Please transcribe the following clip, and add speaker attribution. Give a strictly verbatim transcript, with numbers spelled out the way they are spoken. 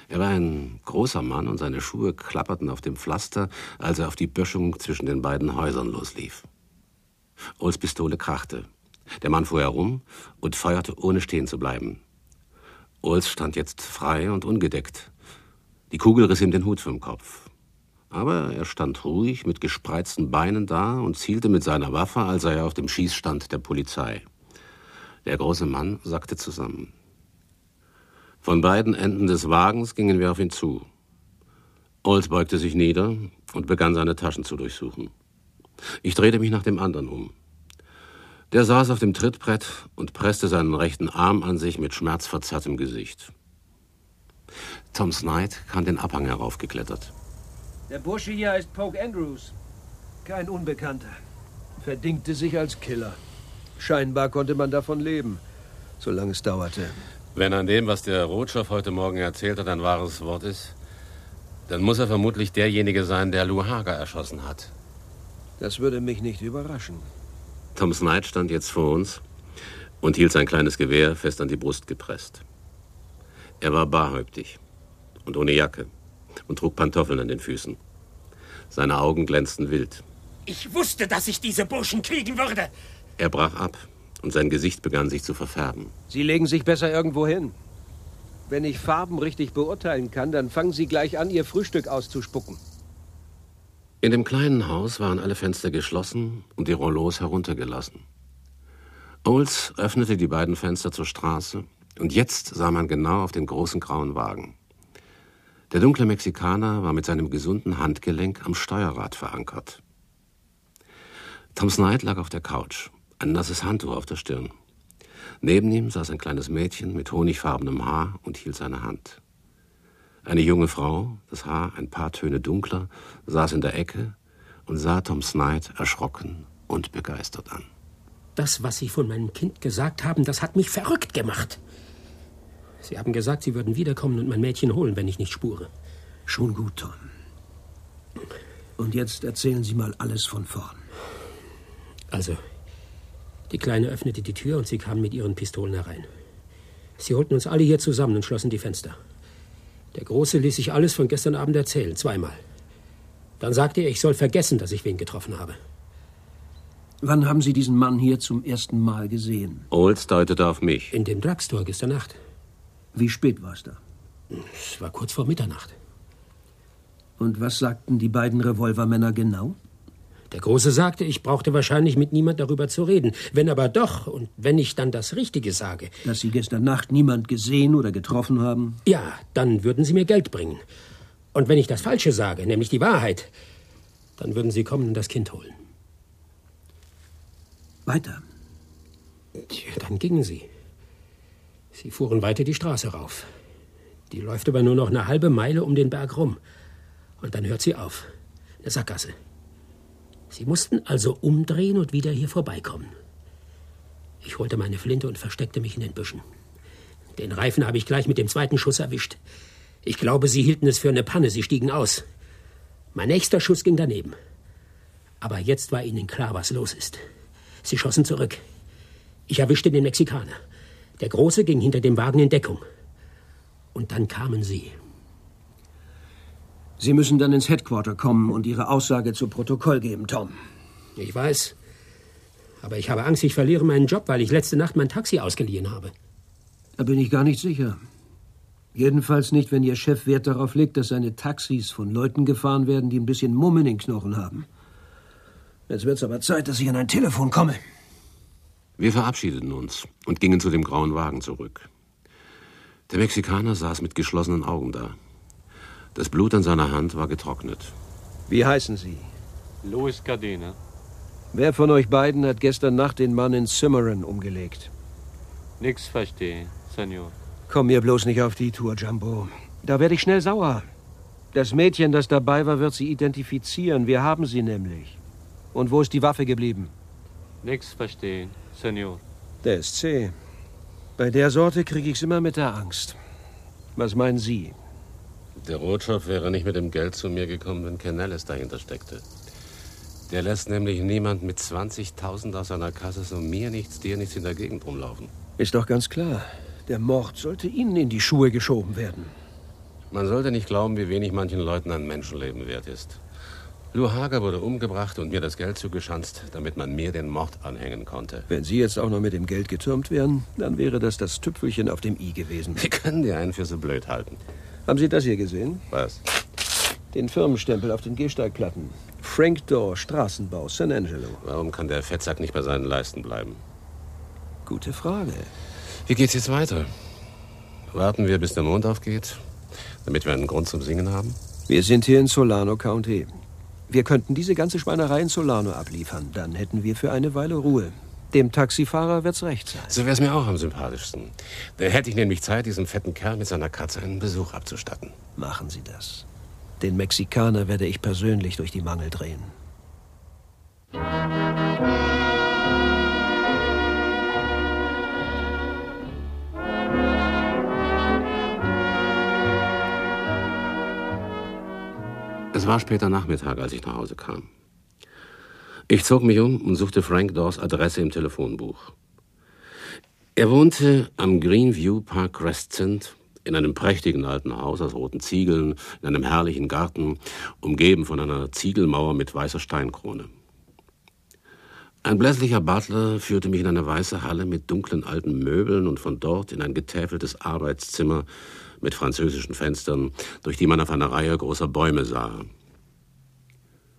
Speaker 1: Er war ein großer Mann und seine Schuhe klapperten auf dem Pflaster, als er auf die Böschung zwischen den beiden Häusern loslief. Olds Pistole krachte. Der Mann fuhr herum und feuerte, ohne stehen zu bleiben. Ols stand jetzt frei und ungedeckt. Die Kugel riss ihm den Hut vom Kopf. Aber er stand ruhig mit gespreizten Beinen da und zielte mit seiner Waffe, als sei er auf dem Schießstand der Polizei. Der große Mann sackte zusammen. Von beiden Enden des Wagens gingen wir auf ihn zu. Olds beugte sich nieder und begann, seine Taschen zu durchsuchen. Ich drehte mich nach dem anderen um. Der saß auf dem Trittbrett und presste seinen rechten Arm an sich mit schmerzverzerrtem Gesicht. Tom Snight kam den Abhang heraufgeklettert.
Speaker 2: Der Bursche hier heißt Poke Andrews. Kein Unbekannter. Verdingte sich als Killer. Scheinbar konnte man davon leben, solange es dauerte.
Speaker 1: Wenn an dem, was der Rotschow heute Morgen erzählt hat, ein wahres Wort ist, dann muss er vermutlich derjenige sein, der Lou Hager erschossen hat.
Speaker 2: Das würde mich nicht überraschen.
Speaker 1: Tom Snight stand jetzt vor uns und hielt sein kleines Gewehr fest an die Brust gepresst. Er war barhäuptig und ohne Jacke und trug Pantoffeln an den Füßen. Seine Augen glänzten wild.
Speaker 3: Ich wusste, dass ich diese Burschen kriegen würde.
Speaker 1: Er brach ab und sein Gesicht begann sich zu verfärben.
Speaker 2: Sie legen sich besser irgendwo hin. Wenn ich Farben richtig beurteilen kann, dann fangen Sie gleich an, Ihr Frühstück auszuspucken.
Speaker 1: In dem kleinen Haus waren alle Fenster geschlossen und die Rollos heruntergelassen. Olds öffnete die beiden Fenster zur Straße und jetzt sah man genau auf den großen grauen Wagen. Der dunkle Mexikaner war mit seinem gesunden Handgelenk am Steuerrad verankert. Tom Snight lag auf der Couch, ein nasses Handtuch auf der Stirn. Neben ihm saß ein kleines Mädchen mit honigfarbenem Haar und hielt seine Hand. Eine junge Frau, das Haar ein paar Töne dunkler, saß in der Ecke und sah Tom Snight erschrocken und begeistert an.
Speaker 3: Das, was Sie von meinem Kind gesagt haben, das hat mich verrückt gemacht. Sie haben gesagt, Sie würden wiederkommen und mein Mädchen holen, wenn ich nicht spure.
Speaker 2: Schon gut, Tom. Und jetzt erzählen Sie mal alles von vorn.
Speaker 3: Also, die Kleine öffnete die Tür und sie kamen mit ihren Pistolen herein. Sie holten uns alle hier zusammen und schlossen die Fenster. Der Große ließ sich alles von gestern Abend erzählen, zweimal. Dann sagte er, ich soll vergessen, dass ich wen getroffen habe.
Speaker 2: Wann haben Sie diesen Mann hier zum ersten Mal gesehen?
Speaker 1: Olds deutete auf mich.
Speaker 3: In dem Drugstore gestern Nacht.
Speaker 2: Wie spät war es da?
Speaker 3: Es war kurz vor Mitternacht.
Speaker 2: Und was sagten die beiden Revolvermänner genau?
Speaker 3: Der Große sagte, ich brauchte wahrscheinlich mit niemand darüber zu reden. Wenn aber doch, und wenn ich dann das Richtige sage...
Speaker 2: Dass Sie gestern Nacht niemand gesehen oder getroffen haben?
Speaker 3: Ja, dann würden Sie mir Geld bringen. Und wenn ich das Falsche sage, nämlich die Wahrheit, dann würden Sie kommen und das Kind holen.
Speaker 2: Weiter?
Speaker 3: Tja, dann gingen sie. Sie fuhren weiter die Straße rauf. Die läuft aber nur noch eine halbe Meile um den Berg rum. Und dann hört sie auf. Eine Sackgasse. Sie mussten also umdrehen und wieder hier vorbeikommen. Ich holte meine Flinte und versteckte mich in den Büschen. Den Reifen habe ich gleich mit dem zweiten Schuss erwischt. Ich glaube, sie hielten es für eine Panne. Sie stiegen aus. Mein nächster Schuss ging daneben. Aber jetzt war ihnen klar, was los ist. Sie schossen zurück. Ich erwischte den Mexikaner. Der Große ging hinter dem Wagen in Deckung. Und dann kamen sie.
Speaker 2: Sie müssen dann ins Headquarter kommen und Ihre Aussage zu Protokoll geben, Tom.
Speaker 3: Ich weiß. Aber ich habe Angst, ich verliere meinen Job, weil ich letzte Nacht mein Taxi ausgeliehen habe.
Speaker 2: Da bin ich gar nicht sicher. Jedenfalls nicht, wenn Ihr Chef Wert darauf legt, dass seine Taxis von Leuten gefahren werden, die ein bisschen Mumm in den Knochen haben. Jetzt wird's aber Zeit, dass ich an ein Telefon komme.
Speaker 1: Wir verabschiedeten uns und gingen zu dem grauen Wagen zurück. Der Mexikaner saß mit geschlossenen Augen da. Das Blut an seiner Hand war getrocknet.
Speaker 2: Wie heißen Sie?
Speaker 4: Luis Cadena.
Speaker 2: Wer von euch beiden hat gestern Nacht den Mann in Cimarron umgelegt?
Speaker 4: Nix verstehe, Senor.
Speaker 2: Komm mir bloß nicht auf die Tour, Jumbo. Da werde ich schnell sauer. Das Mädchen, das dabei war, wird sie identifizieren. Wir haben sie nämlich. Und wo ist die Waffe geblieben?
Speaker 4: Nix verstehen, Senor.
Speaker 2: Der ist zäh. Bei der Sorte kriege ich's immer mit der Angst. Was meinen Sie?
Speaker 1: Der Rotschow wäre nicht mit dem Geld zu mir gekommen, wenn Canales dahinter steckte. Der lässt nämlich niemand mit zwanzigtausend aus seiner Kasse so mir nichts, dir nichts in der Gegend rumlaufen.
Speaker 2: Ist doch ganz klar. Der Mord sollte Ihnen in die Schuhe geschoben werden.
Speaker 1: Man sollte nicht glauben, wie wenig manchen Leuten ein Menschenleben wert ist. Lou Hager wurde umgebracht und mir das Geld zugeschanzt, damit man mir den Mord anhängen konnte.
Speaker 2: Wenn Sie jetzt auch noch mit dem Geld getürmt wären, dann wäre das das Tüpfelchen auf dem i gewesen.
Speaker 1: Sie können die einen für so blöd halten.
Speaker 2: Haben Sie das hier gesehen?
Speaker 1: Was?
Speaker 2: Den Firmenstempel auf den Gehsteigplatten. Frank Dorr, Straßenbau, San Angelo.
Speaker 1: Warum kann der Fettsack nicht bei seinen Leisten bleiben?
Speaker 2: Gute Frage.
Speaker 1: Wie geht's jetzt weiter? Warten wir, bis der Mond aufgeht, damit wir einen Grund zum Singen haben?
Speaker 2: Wir sind hier in Solano County. Wir könnten diese ganze Schweinerei in Solano abliefern. Dann hätten wir für eine Weile Ruhe. Dem Taxifahrer wird's recht sein.
Speaker 1: So wär's mir auch am sympathischsten. Dann hätte ich nämlich Zeit, diesem fetten Kerl mit seiner Katze einen Besuch abzustatten.
Speaker 2: Machen Sie das. Den Mexikaner werde ich persönlich durch die Mangel drehen.
Speaker 1: Es war später Nachmittag, als ich nach Hause kam. Ich zog mich um und suchte Frank Dorrs Adresse im Telefonbuch. Er wohnte am Greenview Park Crescent in einem prächtigen alten Haus aus roten Ziegeln, in einem herrlichen Garten, umgeben von einer Ziegelmauer mit weißer Steinkrone. Ein blässlicher Butler führte mich in eine weiße Halle mit dunklen alten Möbeln und von dort in ein getäfeltes Arbeitszimmer mit französischen Fenstern, durch die man auf eine Reihe großer Bäume sah.